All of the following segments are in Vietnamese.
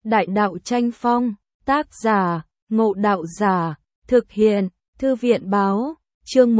Đại đạo tranh phong, tác giả, Ngộ Đạo Giả, thực hiện, Thư viện báo, chương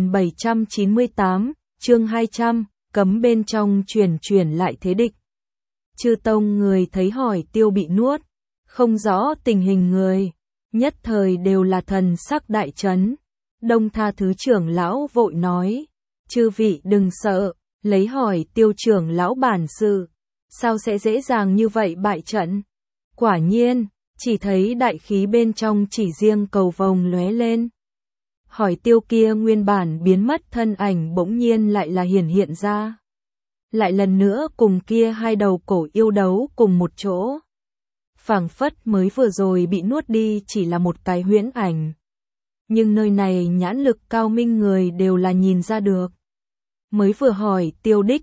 1798, chương 200, cấm bên trong chuyển lại thế địch. Chư tông người thấy hỏi Tiêu bị nuốt, không rõ tình hình người, nhất thời đều là thần sắc đại chấn. Đông Tha thứ trưởng lão vội nói, chư vị đừng sợ, lấy hỏi Tiêu trưởng lão bản sự, sao sẽ dễ dàng như vậy bại trận. Quả nhiên, chỉ thấy đại khí bên trong chỉ riêng cầu vồng lóe lên. Hỏi Tiêu kia nguyên bản biến mất thân ảnh bỗng nhiên lại là hiện ra. Lại lần nữa cùng kia hai đầu cổ yêu đấu cùng một chỗ. Phảng phất mới vừa rồi bị nuốt đi chỉ là một cái huyễn ảnh. Nhưng nơi này nhãn lực cao minh người đều là nhìn ra được. Mới vừa hỏi Tiêu đích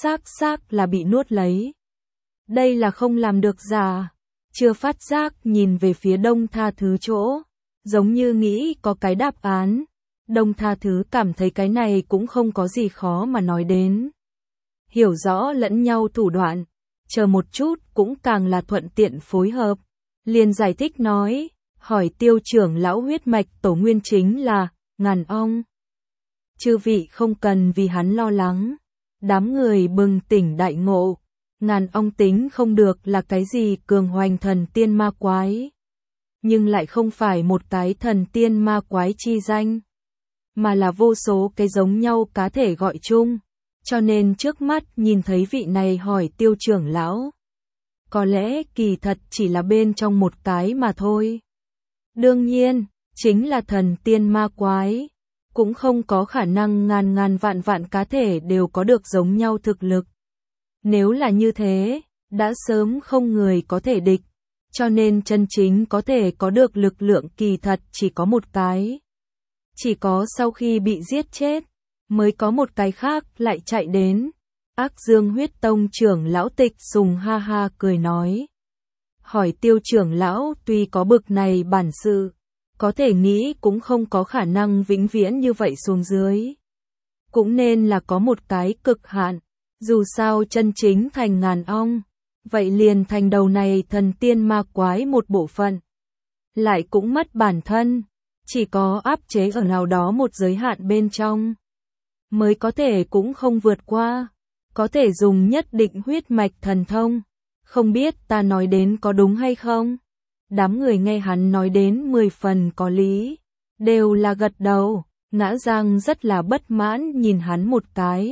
xác là bị nuốt lấy. Đây là không làm được giả. Chưa phát giác nhìn về phía Đông Tha thứ chỗ. Giống như nghĩ có cái đáp án. Đông Tha thứ cảm thấy cái này cũng không có gì khó mà nói đến. Hiểu rõ lẫn nhau thủ đoạn. Chờ một chút cũng càng là thuận tiện phối hợp. Liền giải thích nói. Hỏi Tiêu trưởng lão huyết mạch tổ nguyên chính là Ngàn Ong. Chư vị không cần vì hắn lo lắng. Đám người bừng tỉnh đại ngộ. Ngàn Ong tính không được là cái gì cường hoành thần tiên ma quái. Nhưng lại không phải một cái thần tiên ma quái chi danh. Mà là vô số cái giống nhau cá thể gọi chung. Cho nên trước mắt nhìn thấy vị này hỏi Tiêu trưởng lão. Có lẽ kỳ thật chỉ là bên trong một cái mà thôi. Đương nhiên, chính là thần tiên ma quái. Cũng không có khả năng ngàn vạn cá thể đều có được giống nhau thực lực. Nếu là như thế, đã sớm không người có thể địch. Cho nên chân chính có thể có được lực lượng kỳ thật chỉ có một cái. Chỉ có sau khi bị giết chết, mới có một cái khác lại chạy đến. Ác Dương huyết tông trưởng lão Tịch Sùng ha ha cười nói. Hỏi Tiêu trưởng lão tuy có bực này bản sự, có thể nghĩ cũng không có khả năng vĩnh viễn như vậy xuống dưới. Cũng nên là có một cái cực hạn, dù sao chân chính thành Ngàn Ong, vậy liền thành đầu này thần tiên ma quái một bộ phận. Lại cũng mất bản thân, chỉ có áp chế ở nào đó một giới hạn bên trong, mới có thể cũng không vượt qua, có thể dùng nhất định huyết mạch thần thông. Không biết ta nói đến có đúng hay không? Đám người nghe hắn nói đến 10 phần có lý, đều là gật đầu. Ngã Giang rất là bất mãn nhìn hắn một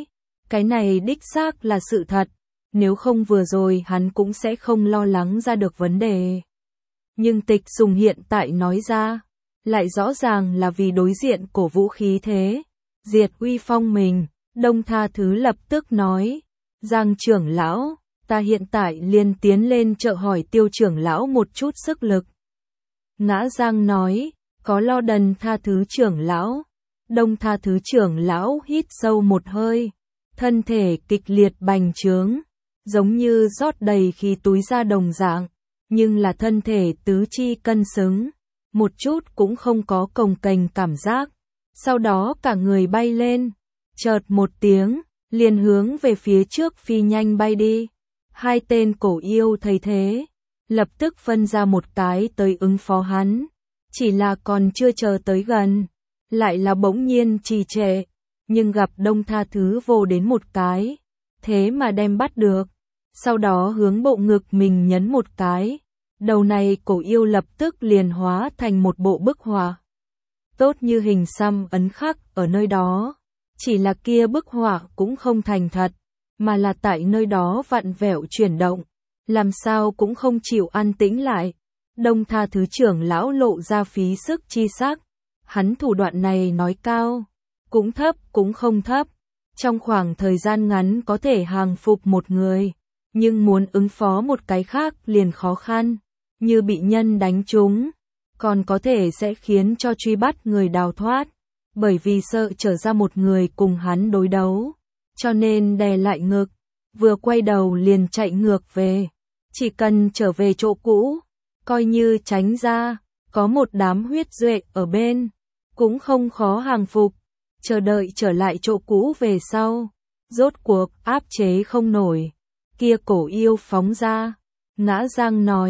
cái này đích xác là sự thật, nếu không vừa rồi hắn cũng sẽ không lo lắng ra được vấn đề. Nhưng Tịch Sùng hiện tại nói ra, lại rõ ràng là vì đối diện cổ vũ khí thế, diệt uy phong mình. Đông Tha thứ lập tức nói, Giang trưởng lão, ta hiện tại liền tiến lên trợ hỏi Tiêu trưởng lão một chút sức lực. Ngã Giang nói, có lo đần Tha thứ trưởng lão. Đông Tha thứ trưởng lão hít sâu một hơi, thân thể kịch liệt bành trướng, giống như rót đầy khí túi ra đồng dạng, nhưng là thân thể tứ chi cân xứng, một chút cũng không có cồng kềnh cảm giác. Sau đó cả người bay lên, chợt một tiếng, liền hướng về phía trước phi nhanh bay đi. Hai tên cổ yêu thấy thế, lập tức phân ra một cái tới ứng phó hắn, chỉ là còn chưa chờ tới gần, lại là bỗng nhiên trì trệ, nhưng gặp Đông Tha thứ vô đến một cái, thế mà đem bắt được, sau đó hướng bộ ngực mình nhấn một cái, đầu này cổ yêu lập tức liền hóa thành một bộ bức họa. Tốt như hình xăm ấn khắc ở nơi đó, chỉ là kia bức họa cũng không thành thật, mà là tại nơi đó vặn vẹo chuyển động, làm sao cũng không chịu an tĩnh lại. Đông Tha thứ trưởng lão lộ ra phí sức chi sắc, hắn thủ đoạn này nói cao, cũng thấp cũng không thấp, trong khoảng thời gian ngắn có thể hàng phục một người, nhưng muốn ứng phó một cái khác liền khó khăn, như bị nhân đánh trúng, còn có thể sẽ khiến cho truy bắt người đào thoát, bởi vì sợ trở ra một người cùng hắn đối đấu, cho nên đè lại ngực, vừa quay đầu liền chạy ngược về, chỉ cần trở về chỗ cũ, coi như tránh ra, có một đám huyết duệ ở bên, cũng không khó hàng phục, chờ đợi trở lại chỗ cũ về sau, rốt cuộc áp chế không nổi, kia cổ yêu phóng ra. Ngã Giang nói,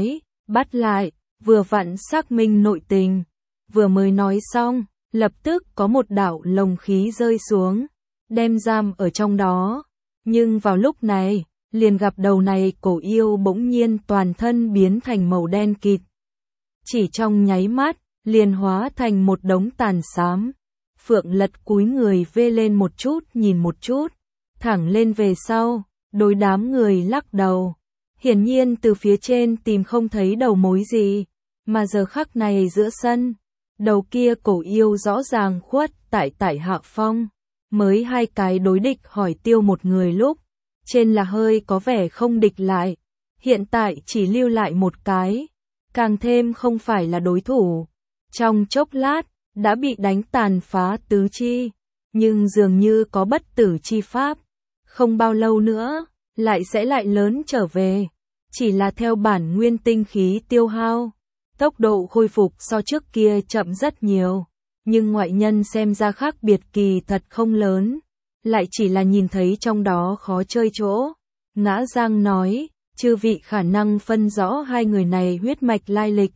bắt lại, vừa vặn xác minh nội tình. Vừa mới nói xong, lập tức có một đạo lồng khí rơi xuống, đem giam ở trong đó. Nhưng vào lúc này, liền gặp đầu này cổ yêu bỗng nhiên toàn thân biến thành màu đen kịt. Chỉ trong nháy mắt, liền hóa thành một đống tàn xám. Phượng Lật cúi người vê lên một chút nhìn một chút, thẳng lên về sau, đối đám người lắc đầu. Hiển nhiên từ phía trên tìm không thấy đầu mối gì, mà giờ khắc này giữa sân, đầu kia cổ yêu rõ ràng khuất tại hạ phong. Mới hai cái đối địch hỏi tiêu một người lúc, trên là hơi có vẻ không địch lại, hiện tại chỉ lưu lại một cái, càng thêm không phải là đối thủ. Trong chốc lát, đã bị đánh tàn phá tứ chi, nhưng dường như có bất tử chi pháp, không bao lâu nữa, sẽ lại lớn trở về, chỉ là theo bản nguyên tinh khí tiêu hao, tốc độ khôi phục so trước kia chậm rất nhiều, nhưng ngoại nhân xem ra khác biệt kỳ thật không lớn, lại chỉ là nhìn thấy trong đó khó chơi chỗ. Ngã Giang nói, chư vị khả năng phân rõ hai người này huyết mạch lai lịch.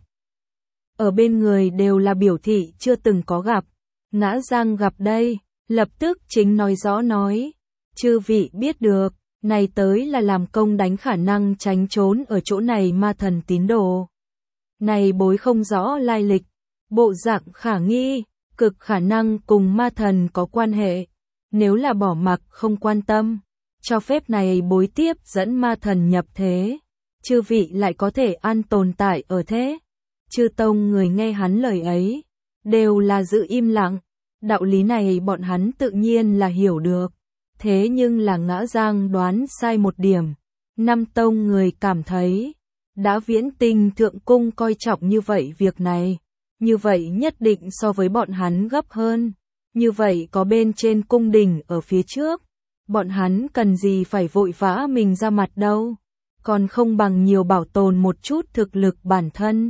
Ở bên người đều là biểu thị chưa từng có gặp. Ngã Giang gặp đây, lập tức chính nói rõ nói. Chư vị biết được, này tới là làm công đánh khả năng tránh trốn ở chỗ này ma thần tín đồ. Này bối không rõ lai lịch, bộ dạng khả nghi, cực khả năng cùng ma thần có quan hệ. Nếu là bỏ mặc không quan tâm, cho phép này bối tiếp dẫn ma thần nhập thế, chư vị lại có thể an tồn tại ở thế. Chư tông người nghe hắn lời ấy, đều là giữ im lặng, đạo lý này bọn hắn tự nhiên là hiểu được. Thế nhưng là Ngã Giang đoán sai một điểm, năm tông người cảm thấy, đã Viễn Tinh thượng cung coi trọng như vậy việc này, như vậy nhất định so với bọn hắn gấp hơn, như vậy có bên trên cung đình ở phía trước, bọn hắn cần gì phải vội vã mình ra mặt đâu, còn không bằng nhiều bảo tồn một chút thực lực bản thân.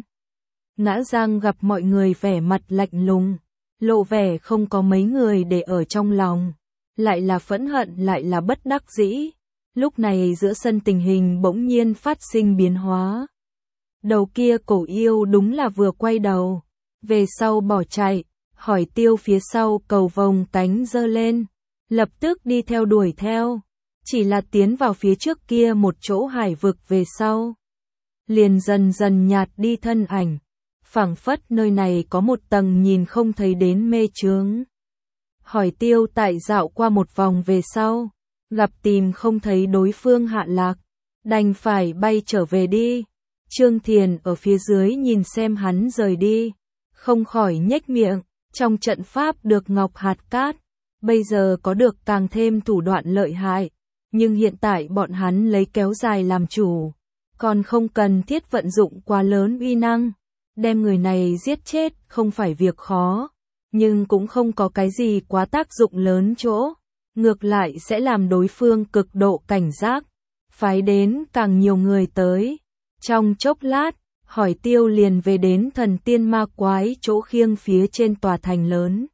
Ngã Giang gặp mọi người vẻ mặt lạnh lùng, lộ vẻ không có mấy người để ở trong lòng, lại là phẫn hận lại là bất đắc dĩ. Lúc này giữa sân tình hình bỗng nhiên phát sinh biến hóa. Đầu kia cổ yêu đúng là vừa quay đầu, về sau bỏ chạy, hỏi tiêu phía sau cầu vồng cánh giơ lên, lập tức đi theo đuổi theo, chỉ là tiến vào phía trước kia một chỗ hải vực về sau. Liền dần dần nhạt đi thân ảnh, phảng phất nơi này có một tầng nhìn không thấy đến mê chướng. Hỏi tiêu tại dạo qua một vòng về sau, gặp tìm không thấy đối phương hạ lạc, đành phải bay trở về đi. Trương Thiền ở phía dưới nhìn xem hắn rời đi, không khỏi nhếch miệng, trong trận pháp được Ngọc Hạt Cát, bây giờ có được càng thêm thủ đoạn lợi hại, nhưng hiện tại bọn hắn lấy kéo dài làm chủ, còn không cần thiết vận dụng quá lớn uy năng, đem người này giết chết không phải việc khó, nhưng cũng không có cái gì quá tác dụng lớn chỗ, ngược lại sẽ làm đối phương cực độ cảnh giác, phái đến càng nhiều người tới. Trong chốc lát, hỏi tiêu liền về đến thần tiên ma quái chỗ khiêng phía trên tòa thành lớn.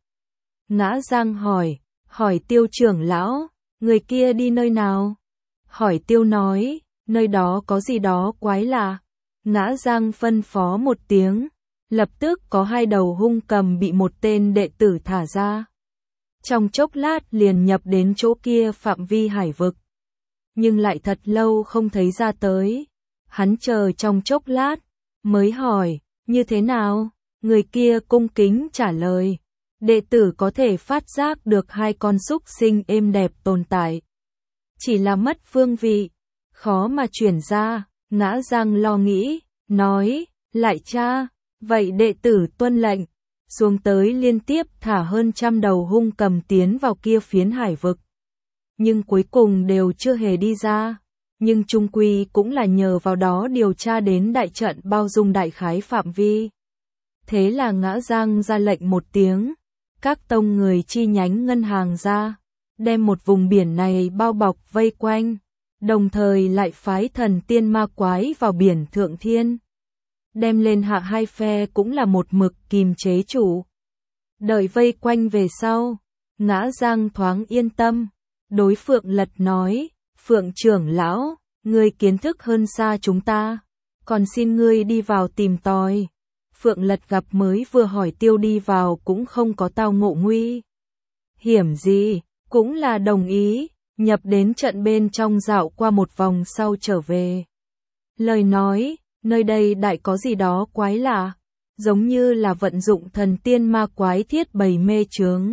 Ngã Giang hỏi tiêu trưởng lão, người kia đi nơi nào? Hỏi tiêu nói, nơi đó có gì đó quái lạ. Ngã Giang phân phó một tiếng, lập tức có hai đầu hung cầm bị một tên đệ tử thả ra. Trong chốc lát liền nhập đến chỗ kia phạm vi hải vực. Nhưng lại thật lâu không thấy ra tới. Hắn chờ trong chốc lát, mới hỏi, như thế nào? Người kia cung kính trả lời, đệ tử có thể phát giác được hai con súc sinh êm đẹp tồn tại. Chỉ là mất phương vị, khó mà chuyển ra. Ngã Giang lo nghĩ, nói, lại cha, vậy đệ tử tuân lệnh, xuống tới liên tiếp thả hơn 100 đầu hung cầm tiến vào kia phiến hải vực. Nhưng cuối cùng đều chưa hề đi ra. Nhưng chung quy cũng là nhờ vào đó điều tra đến đại trận bao dung đại khái phạm vi. Thế là Ngã Giang ra lệnh một tiếng, các tông người chi nhánh ngân hàng ra, đem một vùng biển này bao bọc vây quanh, đồng thời lại phái thần tiên ma quái vào biển Thượng Thiên. Đem lên hạ hai phe cũng là một mực kìm chế chủ. Đợi vây quanh về sau, Ngã Giang thoáng yên tâm, đối Phượng Lật nói, Phượng trưởng lão, người kiến thức hơn xa chúng ta, còn xin ngươi đi vào tìm tòi. Phượng Lật gặp mới vừa hỏi Tiêu đi vào cũng không có tao ngộ nguy hiểm gì, cũng là đồng ý, nhập đến trận bên trong dạo qua một vòng sau trở về. Lời nói, nơi đây đại có gì đó quái lạ, giống như là vận dụng thần tiên ma quái thiết bày mê chướng.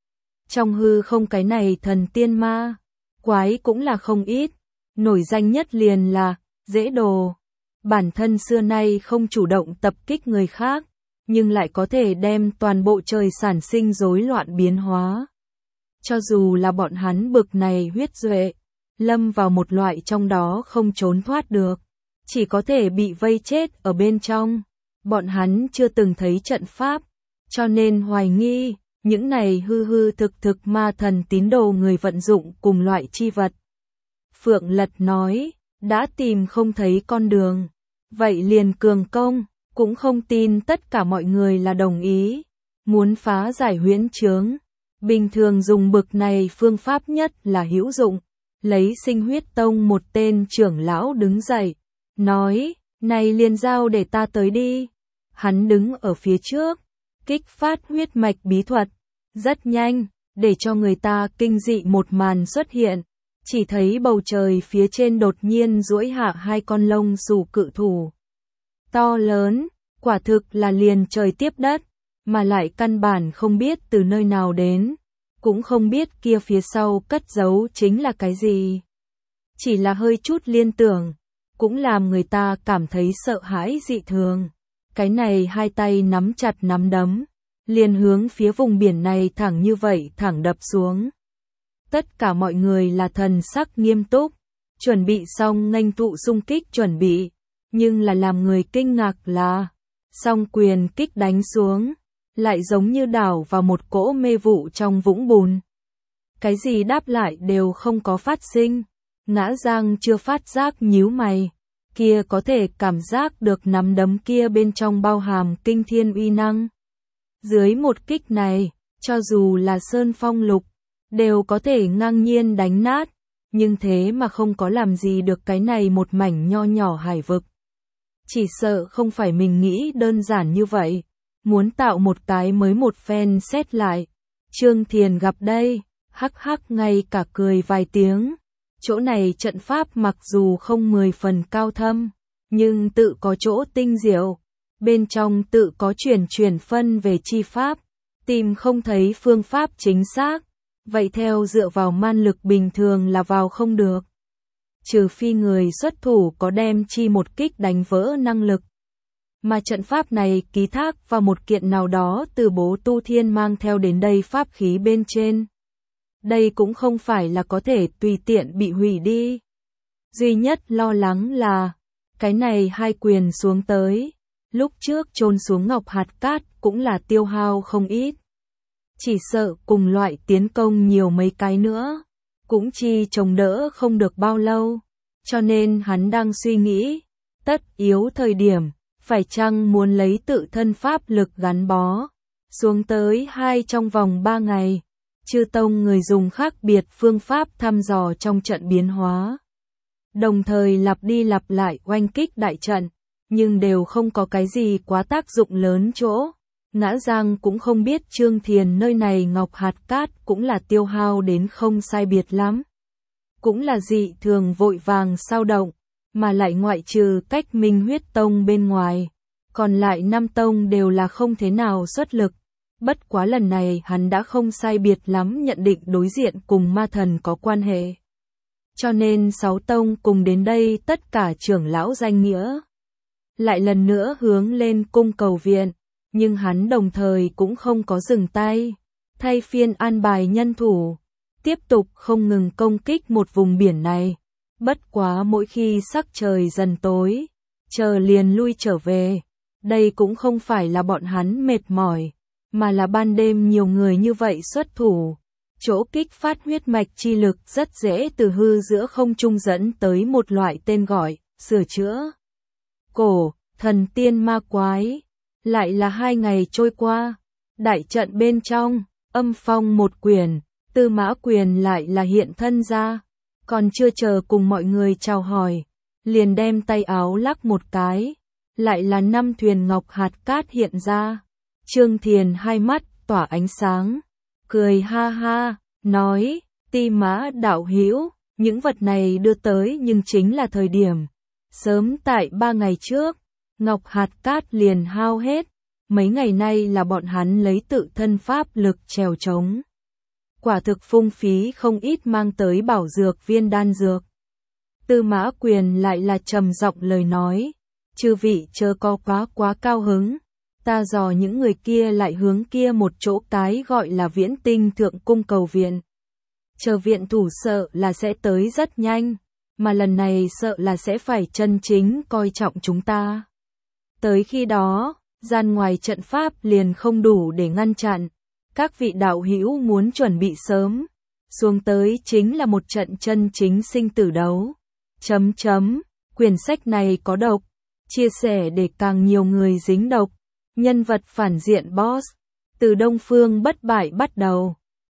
Trong hư không cái này thần tiên ma quái cũng là không ít, nổi danh nhất liền là Dễ Đồ. Bản thân xưa nay không chủ động tập kích người khác, nhưng lại có thể đem toàn bộ trời sản sinh rối loạn biến hóa. Cho dù là bọn hắn bực này huyết duệ, lâm vào một loại trong đó không trốn thoát được, chỉ có thể bị vây chết ở bên trong. Bọn hắn chưa từng thấy trận pháp, cho nên hoài nghi, những này hư hư thực thực ma thần tín đồ người vận dụng cùng loại chi vật. Phượng Lật nói, đã tìm không thấy con đường, vậy liền cường công, cũng không tin tất cả mọi người là đồng ý, muốn phá giải huyễn chướng. Bình thường dùng bực này phương pháp nhất là hữu dụng, lấy Sinh Huyết Tông một tên trưởng lão đứng dậy, nói, này liền giao để ta tới đi. Hắn đứng ở phía trước, kích phát huyết mạch bí thuật, rất nhanh, để cho người ta kinh dị một màn xuất hiện. Chỉ thấy bầu trời phía trên đột nhiên duỗi hạ hai con lông xù cự thủ. To lớn, quả thực là liền trời tiếp đất, mà lại căn bản không biết từ nơi nào đến, cũng không biết kia phía sau cất giấu chính là cái gì. Chỉ là hơi chút liên tưởng, cũng làm người ta cảm thấy sợ hãi dị thường. Cái này hai tay nắm chặt nắm đấm, liền hướng phía vùng biển này thẳng như vậy thẳng đập xuống. Tất cả mọi người là thần sắc nghiêm túc, chuẩn bị xong nghênh thụ xung kích chuẩn bị, nhưng là làm người kinh ngạc là, song quyền kích đánh xuống, lại giống như đảo vào một cỗ mê vụ trong vũng bùn. Cái gì đáp lại đều không có phát sinh, Ngã Giang chưa phát giác nhíu mày, kia có thể cảm giác được nắm đấm kia bên trong bao hàm kinh thiên uy năng. Dưới một kích này, cho dù là Sơn Phong Lục, đều có thể ngang nhiên đánh nát, nhưng thế mà không có làm gì được cái này một mảnh nho nhỏ hải vực. Chỉ sợ không phải mình nghĩ đơn giản như vậy, muốn tạo một cái mới một phen xét lại. Trương Thiền gặp đây, hắc hắc ngay cả cười vài tiếng. Chỗ này trận pháp mặc dù không 10 phần cao thâm, nhưng tự có chỗ tinh diệu, bên trong tự có chuyển phân về chi pháp, tìm không thấy phương pháp chính xác, vậy theo dựa vào man lực bình thường là vào không được. Trừ phi người xuất thủ có đem chi một kích đánh vỡ năng lực. Mà trận pháp này ký thác vào một kiện nào đó từ Bố Tu Thiên mang theo đến đây pháp khí bên trên. Đây cũng không phải là có thể tùy tiện bị hủy đi. Duy nhất lo lắng là, cái này hai quyền xuống tới, lúc trước chôn xuống ngọc hạt cát cũng là tiêu hao không ít. Chỉ sợ cùng loại tiến công nhiều mấy cái nữa, cũng chi chống đỡ không được bao lâu. Cho nên hắn đang suy nghĩ, tất yếu thời điểm, phải chăng muốn lấy tự thân pháp lực gắn bó, xuống tới trong vòng 3 ngày. Chư tông người dùng khác biệt phương pháp thăm dò trong trận biến hóa. Đồng thời lặp đi lặp lại oanh kích đại trận, nhưng đều không có cái gì quá tác dụng lớn chỗ. Ngã Giang cũng không biết Trương Thiền nơi này ngọc hạt cát cũng là tiêu hao đến không sai biệt lắm. Cũng là dị thường vội vàng sao động, mà lại ngoại trừ cách Minh Huyết Tông bên ngoài. Còn lại 5 tông đều là không thế nào xuất lực. Bất quá lần này hắn đã không sai biệt lắm nhận định đối diện cùng ma thần có quan hệ. Cho nên 6 tông cùng đến đây tất cả trưởng lão danh nghĩa. Lại lần nữa hướng lên cung cầu viện, nhưng hắn đồng thời cũng không có dừng tay. Thay phiên an bài nhân thủ, tiếp tục không ngừng công kích một vùng biển này. Bất quá mỗi khi sắc trời dần tối, chờ liền lui trở về. Đây cũng không phải là bọn hắn mệt mỏi, mà là ban đêm nhiều người như vậy xuất thủ. Chỗ kích phát huyết mạch chi lực rất dễ từ hư giữa không trung dẫn tới một loại tên gọi, sửa chữa. Cổ, thần tiên ma quái. Lại là 2 ngày trôi qua, đại trận bên trong, Âm Phong một quyền, Tư Mã Quyền lại là hiện thân ra. Còn chưa chờ cùng mọi người chào hỏi, liền đem tay áo lắc một cái, lại là 5 thuyền ngọc hạt cát hiện ra. Trương Thiền hai mắt tỏa ánh sáng, cười ha ha, nói, Ti Mã đạo hữu, những vật này đưa tới nhưng chính là thời điểm. Sớm tại 3 ngày trước, ngọc hạt cát liền hao hết, mấy ngày nay là bọn hắn lấy tự thân pháp lực trèo trống. Quả thực phung phí không ít mang tới bảo dược viên đan dược. Tư Mã Quyền lại là trầm giọng lời nói, chư vị chớ có quá cao hứng, ta dò những người kia lại hướng kia một chỗ cái gọi là Viễn Tinh Thượng Cung cầu viện. Chờ viện thủ sợ là sẽ tới rất nhanh, mà lần này sợ là sẽ phải chân chính coi trọng chúng ta. Tới khi đó, gian ngoài trận pháp liền không đủ để ngăn chặn, các vị đạo hữu muốn chuẩn bị sớm, xuống tới chính là một trận chân chính sinh tử đấu. Quyển sách này có độc, chia sẻ để càng nhiều người dính độc. Nhân vật phản diện boss, từ Đông Phương bất bại bắt đầu.